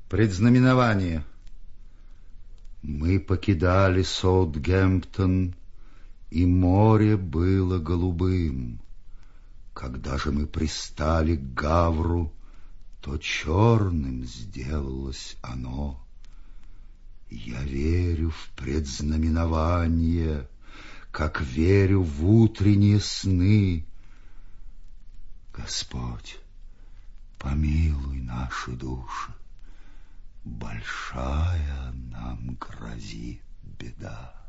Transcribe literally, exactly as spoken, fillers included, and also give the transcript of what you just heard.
Предзнаменование. Мы покидали Саутгемптон, и море было голубым. Когда же мы пристали к Гавру, то черным сделалось оно. Я верю в предзнаменование, как верю в утренние сны. Господь, помилуй наши души. Большая нам грозит беда.